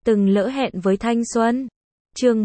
Từng lỡ hẹn với thanh xuân. Chương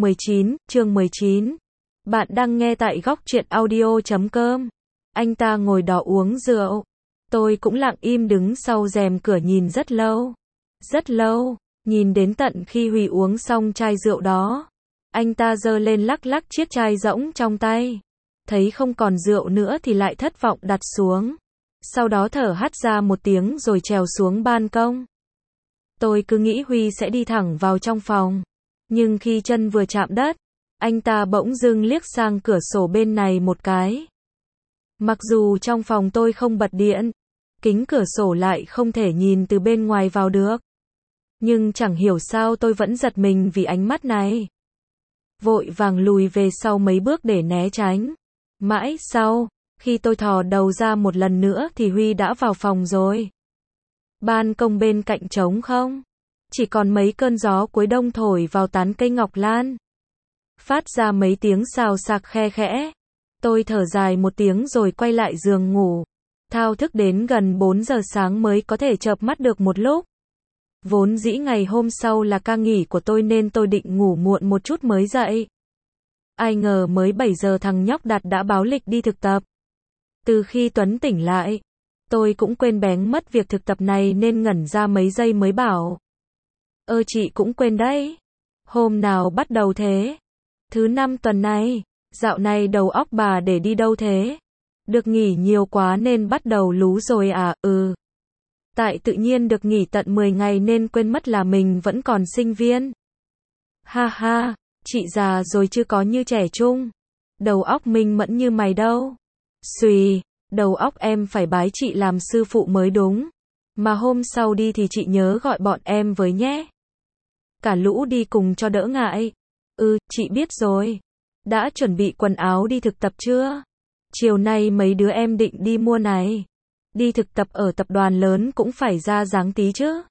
19. Bạn đang nghe tại góc truyện audio.com. Anh ta ngồi đó uống rượu. Tôi cũng lặng im đứng sau rèm cửa nhìn rất lâu. Rất lâu, nhìn đến tận khi Huy uống xong chai rượu đó. Anh ta giơ lên lắc lắc chiếc chai rỗng trong tay. Thấy không còn rượu nữa thì lại thất vọng đặt xuống. Sau đó thở hắt ra một tiếng rồi trèo xuống ban công. Tôi cứ nghĩ Huy sẽ đi thẳng vào trong phòng. Nhưng khi chân vừa chạm đất, anh ta bỗng dưng liếc sang cửa sổ bên này một cái. Mặc dù trong phòng tôi không bật điện, kính cửa sổ lại không thể nhìn từ bên ngoài vào được. Nhưng chẳng hiểu sao tôi vẫn giật mình vì ánh mắt này. Vội vàng lùi về sau mấy bước để né tránh. Mãi sau, khi tôi thò đầu ra một lần nữa thì Huy đã vào phòng rồi. Ban công bên cạnh trống không? Chỉ còn mấy cơn gió cuối đông thổi vào tán cây ngọc lan. Phát ra mấy tiếng xào xạc khe khẽ. Tôi thở dài một tiếng rồi quay lại giường ngủ. Thao thức đến gần 4 giờ sáng mới có thể chợp mắt được một lúc. Vốn dĩ ngày hôm sau là ca nghỉ của tôi nên tôi định ngủ muộn một chút mới dậy. Ai ngờ mới 7 giờ thằng nhóc Đạt đã báo lịch đi thực tập. Từ khi Tuấn tỉnh lại, tôi cũng quên bén mất việc thực tập này nên ngẩn ra mấy giây mới bảo. Chị cũng quên đấy. Hôm nào bắt đầu thế? Thứ 5 tuần này. Dạo này đầu óc bà để đi đâu thế? Được nghỉ nhiều quá nên bắt đầu lú rồi à? Tại tự nhiên được nghỉ tận 10 ngày nên quên mất là mình vẫn còn sinh viên. Ha ha, chị già rồi chứ có như trẻ trung. Đầu óc minh mẫn như mày đâu. Xùi, đầu óc em phải bái chị làm sư phụ mới đúng. Mà hôm sau đi thì chị nhớ gọi bọn em với nhé. Cả lũ đi cùng cho đỡ ngại. Chị biết rồi. Đã chuẩn bị quần áo đi thực tập chưa? Chiều nay mấy đứa em định đi mua này. Đi thực tập ở tập đoàn lớn cũng phải ra dáng tí chứ.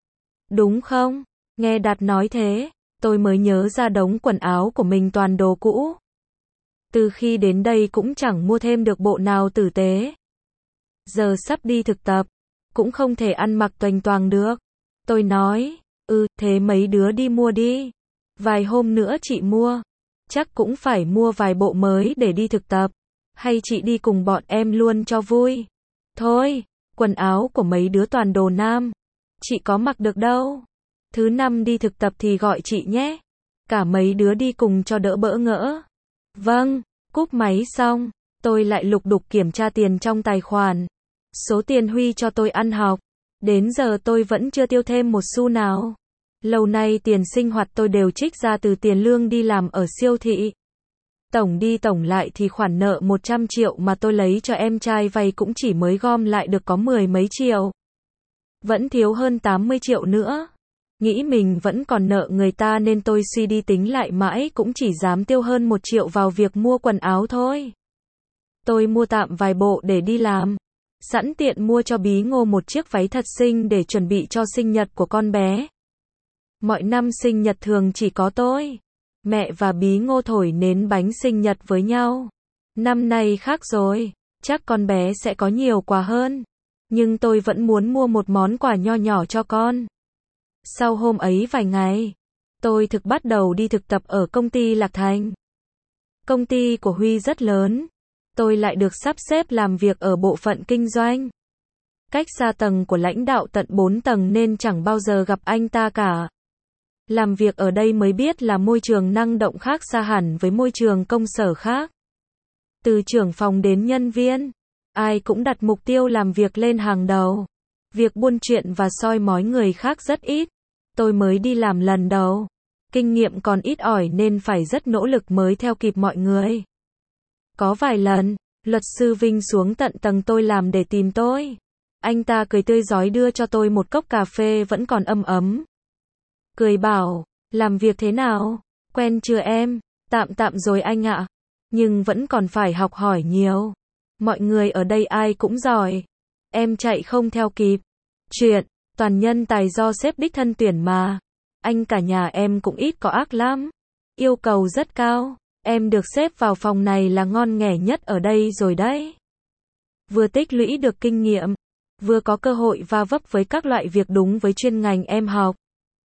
Đúng không? Nghe Đạt nói thế, tôi mới nhớ ra đống quần áo của mình toàn đồ cũ. Từ khi đến đây cũng chẳng mua thêm được bộ nào tử tế. Giờ sắp đi thực tập, cũng không thể ăn mặc toành toàng được. Tôi nói, thế mấy đứa đi mua đi. Vài hôm nữa chị mua. Chắc cũng phải mua vài bộ mới để đi thực tập. Hay chị đi cùng bọn em luôn cho vui. Thôi, quần áo của mấy đứa toàn đồ nam. Chị có mặc được đâu. Thứ 5 đi thực tập thì gọi chị nhé. Cả mấy đứa đi cùng cho đỡ bỡ ngỡ. Vâng, cúp máy xong, tôi lại lục đục kiểm tra tiền trong tài khoản. Số tiền Huy cho tôi ăn học. Đến giờ tôi vẫn chưa tiêu thêm một xu nào. Lâu nay tiền sinh hoạt tôi đều trích ra từ tiền lương đi làm ở siêu thị. Tổng đi tổng lại thì khoản nợ 100 triệu mà tôi lấy cho em trai vay cũng chỉ mới gom lại được có 10 mấy triệu. Vẫn thiếu hơn 80 triệu nữa. Nghĩ mình vẫn còn nợ người ta nên tôi suy đi tính lại mãi cũng chỉ dám tiêu hơn 1 triệu vào việc mua quần áo thôi. Tôi mua tạm vài bộ để đi làm. Sẵn tiện mua cho Bí Ngô một chiếc váy thật xinh để chuẩn bị cho sinh nhật của con bé. Mọi năm sinh nhật thường chỉ có tôi, mẹ và Bí Ngô thổi nến bánh sinh nhật với nhau. Năm nay khác rồi, chắc con bé sẽ có nhiều quà hơn. Nhưng tôi vẫn muốn mua một món quà nho nhỏ cho con. Sau hôm ấy vài ngày, tôi thực bắt đầu đi thực tập ở công ty Lạc Thành. Công ty của Huy rất lớn. Tôi lại được sắp xếp làm việc ở bộ phận kinh doanh. Cách xa tầng của lãnh đạo tận 4 tầng nên chẳng bao giờ gặp anh ta cả. Làm việc ở đây mới biết là môi trường năng động khác xa hẳn với môi trường công sở khác. Từ trưởng phòng đến nhân viên, ai cũng đặt mục tiêu làm việc lên hàng đầu. Việc buôn chuyện và soi mói người khác rất ít. Tôi mới đi làm lần đầu. Kinh nghiệm còn ít ỏi nên phải rất nỗ lực mới theo kịp mọi người. Có vài lần, luật sư Vinh xuống tận tầng tôi làm để tìm tôi. Anh ta cười tươi rói đưa cho tôi một cốc cà phê vẫn còn ấm ấm. Cười bảo, làm việc thế nào? Quen chưa em? Tạm rồi anh ạ. Nhưng vẫn còn phải học hỏi nhiều. Mọi người ở đây ai cũng giỏi. Em chạy không theo kịp. Chuyện, toàn nhân tài do sếp đích thân tuyển mà. Anh cả nhà em cũng ít có ác lắm. Yêu cầu rất cao. Em được xếp vào phòng này là ngon nghẻ nhất ở đây rồi đấy. Vừa tích lũy được kinh nghiệm, vừa có cơ hội va vấp với các loại việc đúng với chuyên ngành em học.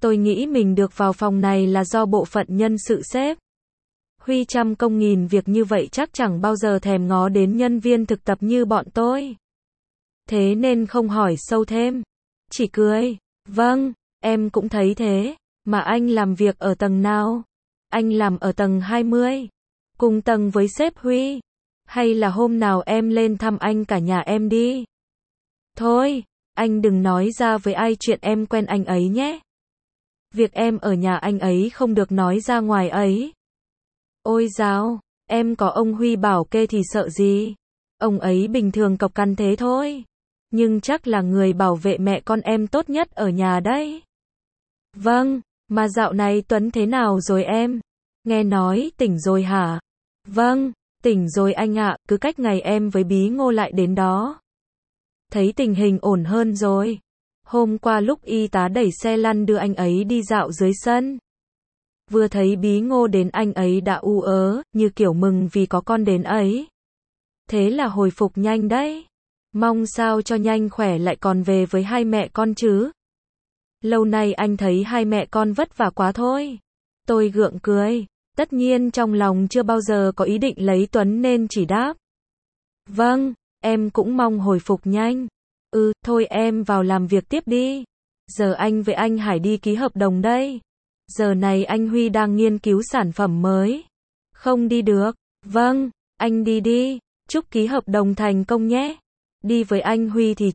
Tôi nghĩ mình được vào phòng này là do bộ phận nhân sự xếp. Huy trăm công nghìn việc như vậy chắc chẳng bao giờ thèm ngó đến nhân viên thực tập như bọn tôi. Thế nên không hỏi sâu thêm. Chỉ cười. Vâng, em cũng thấy thế. Mà anh làm việc ở tầng nào? Anh làm ở tầng 20. Cùng tầng với sếp Huy. Hay là hôm nào em lên thăm anh cả nhà em đi? Thôi, anh đừng nói ra với ai chuyện em quen anh ấy nhé. Việc em ở nhà anh ấy không được nói ra ngoài ấy. Ôi dào, em có ông Huy bảo kê thì sợ gì? Ông ấy bình thường cộc cằn thế thôi. Nhưng chắc là người bảo vệ mẹ con em tốt nhất ở nhà đấy. Vâng, mà dạo này Tuấn thế nào rồi em? Nghe nói tỉnh rồi hả? Vâng, tỉnh rồi anh ạ, cứ cách ngày em với Bí Ngô lại đến đó. Thấy tình hình ổn hơn rồi. Hôm qua lúc y tá đẩy xe lăn đưa anh ấy đi dạo dưới sân. Vừa thấy Bí Ngô đến anh ấy đã u ớ, như kiểu mừng vì có con đến ấy. Thế là hồi phục nhanh đấy. Mong sao cho nhanh khỏe lại còn về với hai mẹ con chứ. Lâu nay anh thấy hai mẹ con vất vả quá thôi. Tôi gượng cười. Tất nhiên trong lòng chưa bao giờ có ý định lấy Tuấn nên chỉ đáp. Vâng, em cũng mong hồi phục nhanh. Thôi em vào làm việc tiếp đi. Giờ anh với anh Hải đi ký hợp đồng đây. Giờ này anh Huy đang nghiên cứu sản phẩm mới. Không đi được. Vâng, anh đi đi. Chúc ký hợp đồng thành công nhé. Đi với anh Huy thì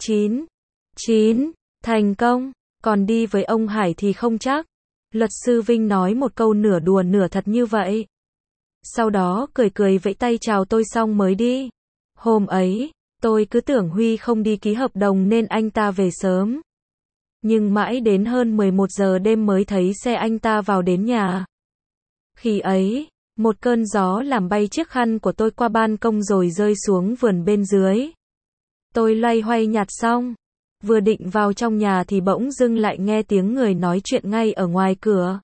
99. Thành công. Còn đi với ông Hải thì không chắc. Luật sư Vinh nói một câu nửa đùa nửa thật như vậy. Sau đó cười cười vẫy tay chào tôi xong mới đi. Hôm ấy, tôi cứ tưởng Huy không đi ký hợp đồng nên anh ta về sớm. Nhưng mãi đến hơn 11 giờ đêm mới thấy xe anh ta vào đến nhà. Khi ấy, một cơn gió làm bay chiếc khăn của tôi qua ban công rồi rơi xuống vườn bên dưới. Tôi loay hoay nhặt xong. Vừa định vào trong nhà thì bỗng dưng lại nghe tiếng người nói chuyện ngay ở ngoài cửa.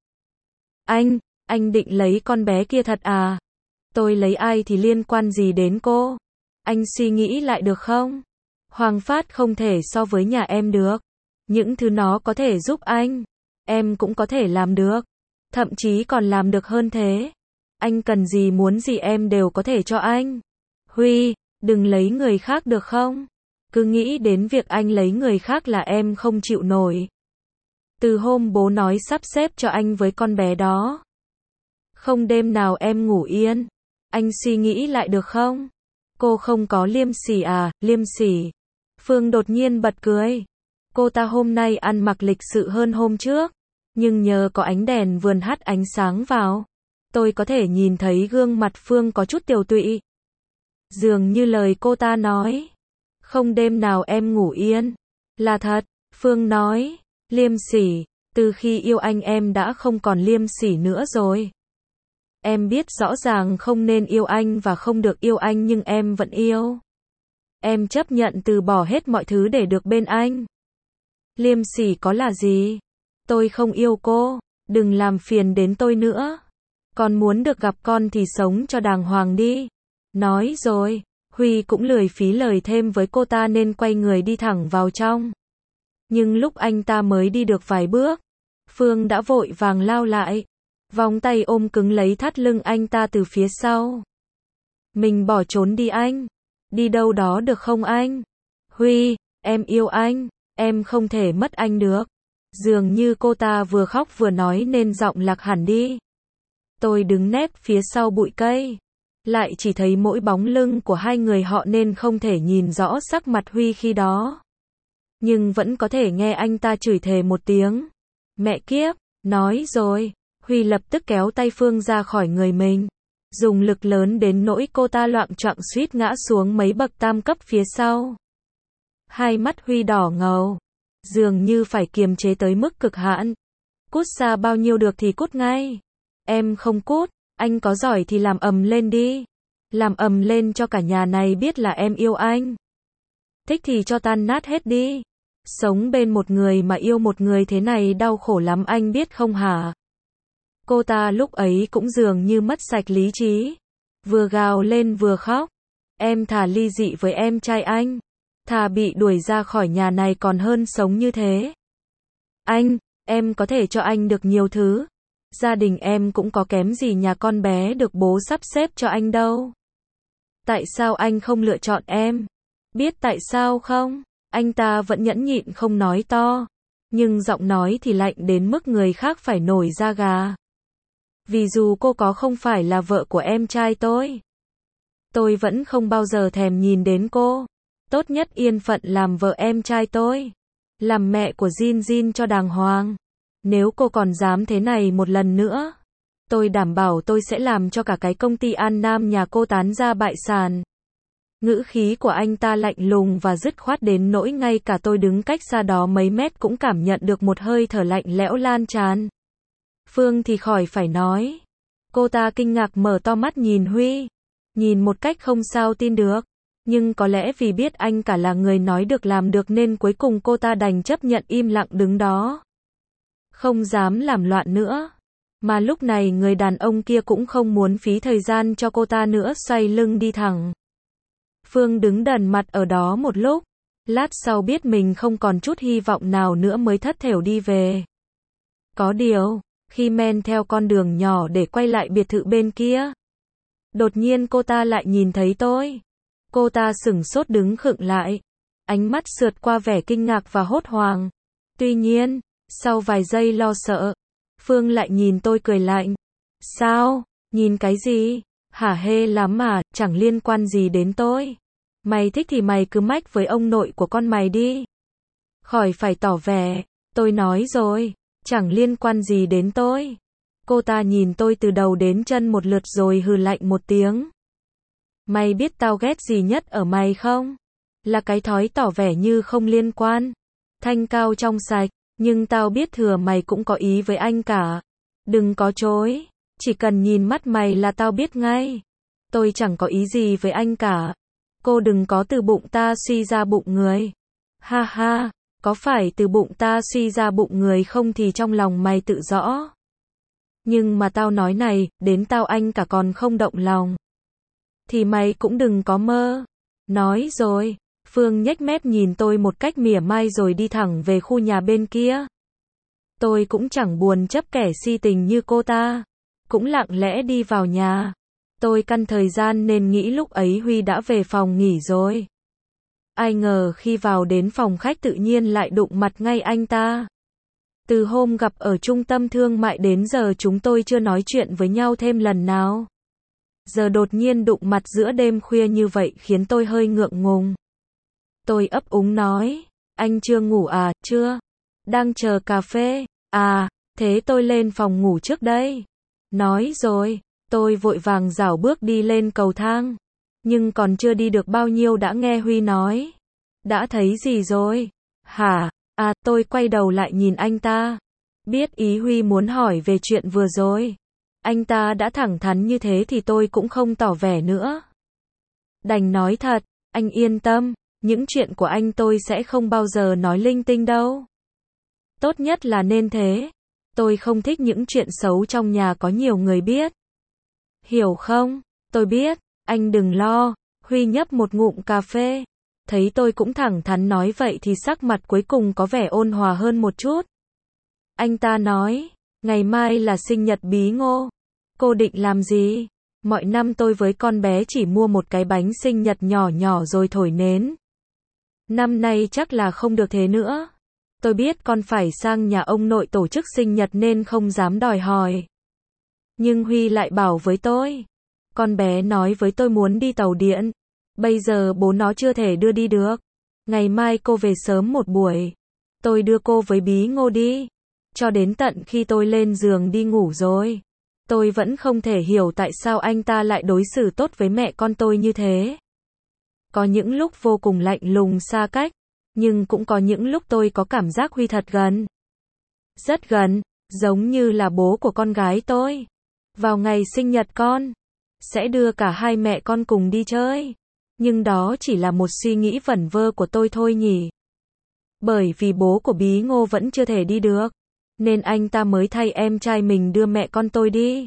Anh định lấy con bé kia thật à? Tôi lấy ai thì liên quan gì đến cô? Anh suy nghĩ lại được không? Hoàng Phát không thể so với nhà em được. Những thứ nó có thể giúp anh, em cũng có thể làm được. Thậm chí còn làm được hơn thế. Anh cần gì muốn gì em đều có thể cho anh. Huy, đừng lấy người khác được không? Cứ nghĩ đến việc anh lấy người khác là em không chịu nổi. Từ hôm bố nói sắp xếp cho anh với con bé đó. Không đêm nào em ngủ yên. Anh suy nghĩ lại được không? Cô không có liêm sỉ à, liêm sỉ. Phương đột nhiên bật cười. Cô ta hôm nay ăn mặc lịch sự hơn hôm trước. Nhưng nhờ có ánh đèn vườn hắt ánh sáng vào. Tôi có thể nhìn thấy gương mặt Phương có chút tiều tụy. Dường như lời cô ta nói. Không đêm nào em ngủ yên. Là thật, Phương nói. Liêm sỉ, từ khi yêu anh em đã không còn liêm sỉ nữa rồi. Em biết rõ ràng không nên yêu anh và không được yêu anh nhưng em vẫn yêu. Em chấp nhận từ bỏ hết mọi thứ để được bên anh. Liêm sỉ có là gì? Tôi không yêu cô, đừng làm phiền đến tôi nữa. Con muốn được gặp con thì sống cho đàng hoàng đi. Nói rồi, Huy cũng lười phí lời thêm với cô ta nên quay người đi thẳng vào trong. Nhưng lúc anh ta mới đi được vài bước, Phương đã vội vàng lao lại. Vòng tay ôm cứng lấy thắt lưng anh ta từ phía sau. Mình bỏ trốn đi anh. Đi đâu đó được không anh? Huy, em yêu anh. Em không thể mất anh được. Dường như cô ta vừa khóc vừa nói nên giọng lạc hẳn đi. Tôi đứng nép phía sau bụi cây. Lại chỉ thấy mỗi bóng lưng của hai người họ nên không thể nhìn rõ sắc mặt Huy khi đó. Nhưng vẫn có thể nghe anh ta chửi thề một tiếng. Mẹ kiếp, nói rồi. Huy lập tức kéo tay Phương ra khỏi người mình. Dùng lực lớn đến nỗi cô ta loạng choạng suýt ngã xuống mấy bậc tam cấp phía sau. Hai mắt Huy đỏ ngầu. Dường như phải kiềm chế tới mức cực hạn. Cút xa bao nhiêu được thì cút ngay. Em không cút, anh có giỏi thì làm ầm lên đi. Làm ầm lên cho cả nhà này biết là em yêu anh. Thích thì cho tan nát hết đi. Sống bên một người mà yêu một người thế này đau khổ lắm anh biết không hả? Cô ta lúc ấy cũng dường như mất sạch lý trí. Vừa gào lên vừa khóc. Em thà ly dị với em trai anh. Thà bị đuổi ra khỏi nhà này còn hơn sống như thế. Em có thể cho anh được nhiều thứ. Gia đình em cũng có kém gì nhà con bé được bố sắp xếp cho anh đâu. Tại sao anh không lựa chọn em? Biết tại sao không? Anh ta vẫn nhẫn nhịn không nói to. Nhưng giọng nói thì lạnh đến mức người khác phải nổi da gà. Vì dù cô có không phải là vợ của em trai tôi vẫn không bao giờ thèm nhìn đến cô. Tốt nhất yên phận làm vợ em trai tôi. Làm mẹ của Jin Jin cho đàng hoàng. Nếu cô còn dám thế này một lần nữa, tôi đảm bảo tôi sẽ làm cho cả cái công ty An Nam nhà cô tán ra bại sản. Ngữ khí của anh ta lạnh lùng và dứt khoát đến nỗi ngay cả tôi đứng cách xa đó mấy mét cũng cảm nhận được một hơi thở lạnh lẽo lan tràn. Phương thì khỏi phải nói. Cô ta kinh ngạc mở to mắt nhìn Huy. Nhìn một cách không sao tin được. Nhưng có lẽ vì biết anh cả là người nói được làm được nên cuối cùng cô ta đành chấp nhận im lặng đứng đó. Không dám làm loạn nữa. Mà lúc này người đàn ông kia cũng không muốn phí thời gian cho cô ta nữa, xoay lưng đi thẳng. Phương đứng đần mặt ở đó một lúc. Lát sau biết mình không còn chút hy vọng nào nữa mới thất thểu đi về. Có điều, khi men theo con đường nhỏ để quay lại biệt thự bên kia, đột nhiên cô ta lại nhìn thấy tôi. Cô ta sửng sốt đứng khựng lại. Ánh mắt sượt qua vẻ kinh ngạc và hốt hoảng. Tuy nhiên, sau vài giây lo sợ, Phương lại nhìn tôi cười lạnh. Sao? Nhìn cái gì? Hả hê lắm mà, chẳng liên quan gì đến tôi. Mày thích thì mày cứ mách với ông nội của con mày đi. Khỏi phải tỏ vẻ, tôi nói rồi, chẳng liên quan gì đến tôi. Cô ta nhìn tôi từ đầu đến chân một lượt rồi hừ lạnh một tiếng. Mày biết tao ghét gì nhất ở mày không? Là cái thói tỏ vẻ như không liên quan. Thanh cao trong sạch, nhưng tao biết thừa mày cũng có ý với anh cả. Đừng có chối, chỉ cần nhìn mắt mày là tao biết ngay. Tôi chẳng có ý gì với anh cả. Cô đừng có từ bụng ta suy ra bụng người. Ha ha, có phải từ bụng ta suy ra bụng người không thì trong lòng mày tự rõ. Nhưng mà tao nói này, đến tao anh cả còn không động lòng. Thì mày cũng đừng có mơ. Nói rồi, Phương nhếch mép nhìn tôi một cách mỉa mai rồi đi thẳng về khu nhà bên kia. Tôi cũng chẳng buồn chấp kẻ si tình như cô ta. Cũng lặng lẽ đi vào nhà. Tôi căn thời gian nên nghĩ lúc ấy Huy đã về phòng nghỉ rồi. Ai ngờ khi vào đến phòng khách tự nhiên lại đụng mặt ngay anh ta. Từ hôm gặp ở trung tâm thương mại đến giờ chúng tôi chưa nói chuyện với nhau thêm lần nào. Giờ đột nhiên đụng mặt giữa đêm khuya như vậy khiến tôi hơi ngượng ngùng. Tôi ấp úng nói, anh chưa ngủ à? Chưa. Đang chờ cà phê. À, thế tôi lên phòng ngủ trước đây. Nói rồi, tôi vội vàng rảo bước đi lên cầu thang. Nhưng còn chưa đi được bao nhiêu đã nghe Huy nói. Đã thấy gì rồi? Hả? À, tôi quay đầu lại nhìn anh ta. Biết ý Huy muốn hỏi về chuyện vừa rồi. Anh ta đã thẳng thắn như thế thì tôi cũng không tỏ vẻ nữa. Đành nói thật, anh yên tâm, những chuyện của anh tôi sẽ không bao giờ nói linh tinh đâu. Tốt nhất là nên thế. Tôi không thích những chuyện xấu trong nhà có nhiều người biết. Hiểu không? Tôi biết, anh đừng lo. Huy nhấp một ngụm cà phê. Thấy tôi cũng thẳng thắn nói vậy thì sắc mặt cuối cùng có vẻ ôn hòa hơn một chút. Anh ta nói, ngày mai là sinh nhật Bí Ngô. Cô định làm gì? Mọi năm tôi với con bé chỉ mua một cái bánh sinh nhật nhỏ nhỏ rồi thổi nến. Năm nay chắc là không được thế nữa. Tôi biết con phải sang nhà ông nội tổ chức sinh nhật nên không dám đòi hỏi. Nhưng Huy lại bảo với tôi. Con bé nói với tôi muốn đi tàu điện. Bây giờ bố nó chưa thể đưa đi được. Ngày mai cô về sớm một buổi. Tôi đưa cô với Bí Ngô đi. Cho đến tận khi tôi lên giường đi ngủ rồi. Tôi vẫn không thể hiểu tại sao anh ta lại đối xử tốt với mẹ con tôi như thế. Có những lúc vô cùng lạnh lùng xa cách. Nhưng cũng có những lúc tôi có cảm giác Huy thật gần. Rất gần, giống như là bố của con gái tôi. Vào ngày sinh nhật con, sẽ đưa cả hai mẹ con cùng đi chơi. Nhưng đó chỉ là một suy nghĩ vẩn vơ của tôi thôi nhỉ. Bởi vì bố của Bí Ngô vẫn chưa thể đi được, nên anh ta mới thay em trai mình đưa mẹ con tôi đi.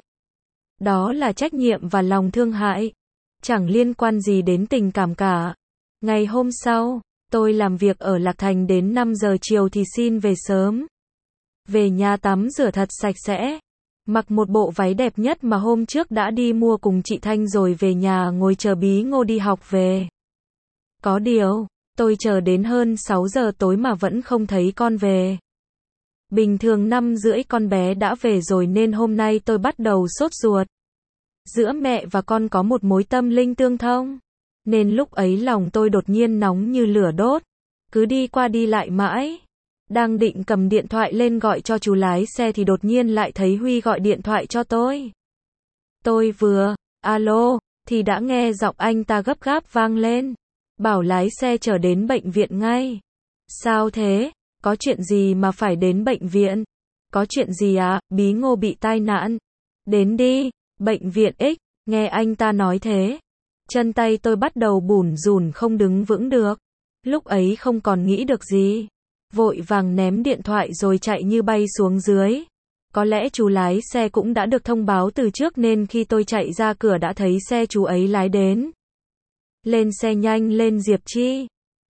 Đó là trách nhiệm và lòng thương hại. Chẳng liên quan gì đến tình cảm cả. Ngày hôm sau, tôi làm việc ở Lạc Thành đến 5 giờ chiều thì xin về sớm. Về nhà tắm rửa thật sạch sẽ. Mặc một bộ váy đẹp nhất mà hôm trước đã đi mua cùng chị Thanh rồi về nhà ngồi chờ Bí Ngô đi học về. Có điều, tôi chờ đến hơn 6 giờ tối mà vẫn không thấy con về. Bình thường 5:30 con bé đã về rồi nên hôm nay tôi bắt đầu sốt ruột. Giữa mẹ và con có một mối tâm linh tương thông. Nên lúc ấy lòng tôi đột nhiên nóng như lửa đốt. Cứ đi qua đi lại mãi. Đang định cầm điện thoại lên gọi cho chú lái xe thì đột nhiên lại thấy Huy gọi điện thoại cho tôi. Tôi vừa, alo, thì đã nghe giọng anh ta gấp gáp vang lên. Bảo lái xe chở đến bệnh viện ngay. Sao thế? Có chuyện gì mà phải đến bệnh viện? Có chuyện gì à? Bí Ngô bị tai nạn. Đến đi, bệnh viện X, nghe anh ta nói thế. Chân tay tôi bắt đầu bủn rủn không đứng vững được. Lúc ấy không còn nghĩ được gì. Vội vàng ném điện thoại rồi chạy như bay xuống dưới. Có lẽ chú lái xe cũng đã được thông báo từ trước nên khi tôi chạy ra cửa đã thấy xe chú ấy lái đến. Lên xe nhanh lên Diệp Chi.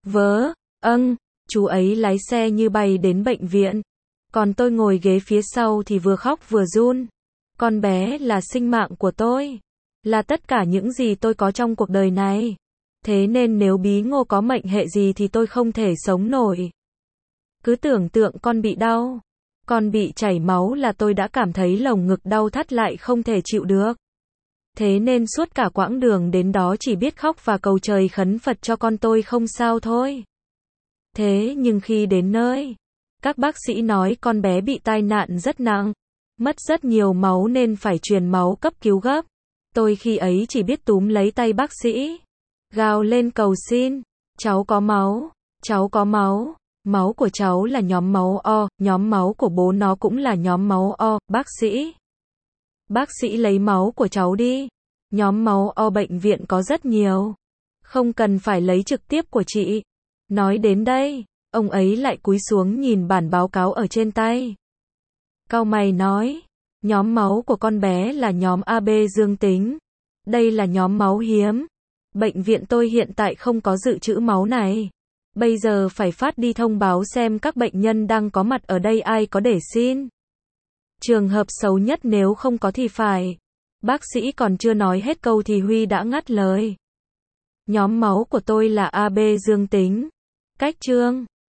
Chú ấy lái xe như bay đến bệnh viện. Còn tôi ngồi ghế phía sau thì vừa khóc vừa run. Con bé là sinh mạng của tôi. Là tất cả những gì tôi có trong cuộc đời này. Thế nên nếu Bí Ngô có mệnh hệ gì thì tôi không thể sống nổi. Cứ tưởng tượng con bị đau. Con bị chảy máu là tôi đã cảm thấy lồng ngực đau thắt lại không thể chịu được. Thế nên suốt cả quãng đường đến đó chỉ biết khóc và cầu trời khấn Phật cho con tôi không sao thôi. Thế nhưng khi đến nơi, các bác sĩ nói con bé bị tai nạn rất nặng, mất rất nhiều máu nên phải truyền máu cấp cứu gấp. Tôi khi ấy chỉ biết túm lấy tay bác sĩ, gào lên cầu xin, cháu có máu, máu của cháu là nhóm máu O, nhóm máu của bố nó cũng là nhóm máu O, bác sĩ lấy máu của cháu đi, nhóm máu O bệnh viện có rất nhiều, không cần phải lấy trực tiếp của chị. Nói đến đây, ông ấy lại cúi xuống nhìn bản báo cáo ở trên tay. Cau mày nói, nhóm máu của con bé là nhóm AB dương tính. Đây là nhóm máu hiếm. Bệnh viện tôi hiện tại không có dự trữ máu này. Bây giờ phải phát đi thông báo xem các bệnh nhân đang có mặt ở đây ai có để xin. Trường hợp xấu nhất nếu không có thì phải. Bác sĩ còn chưa nói hết câu thì Huy đã ngắt lời. Nhóm máu của tôi là AB dương tính. Cách trương.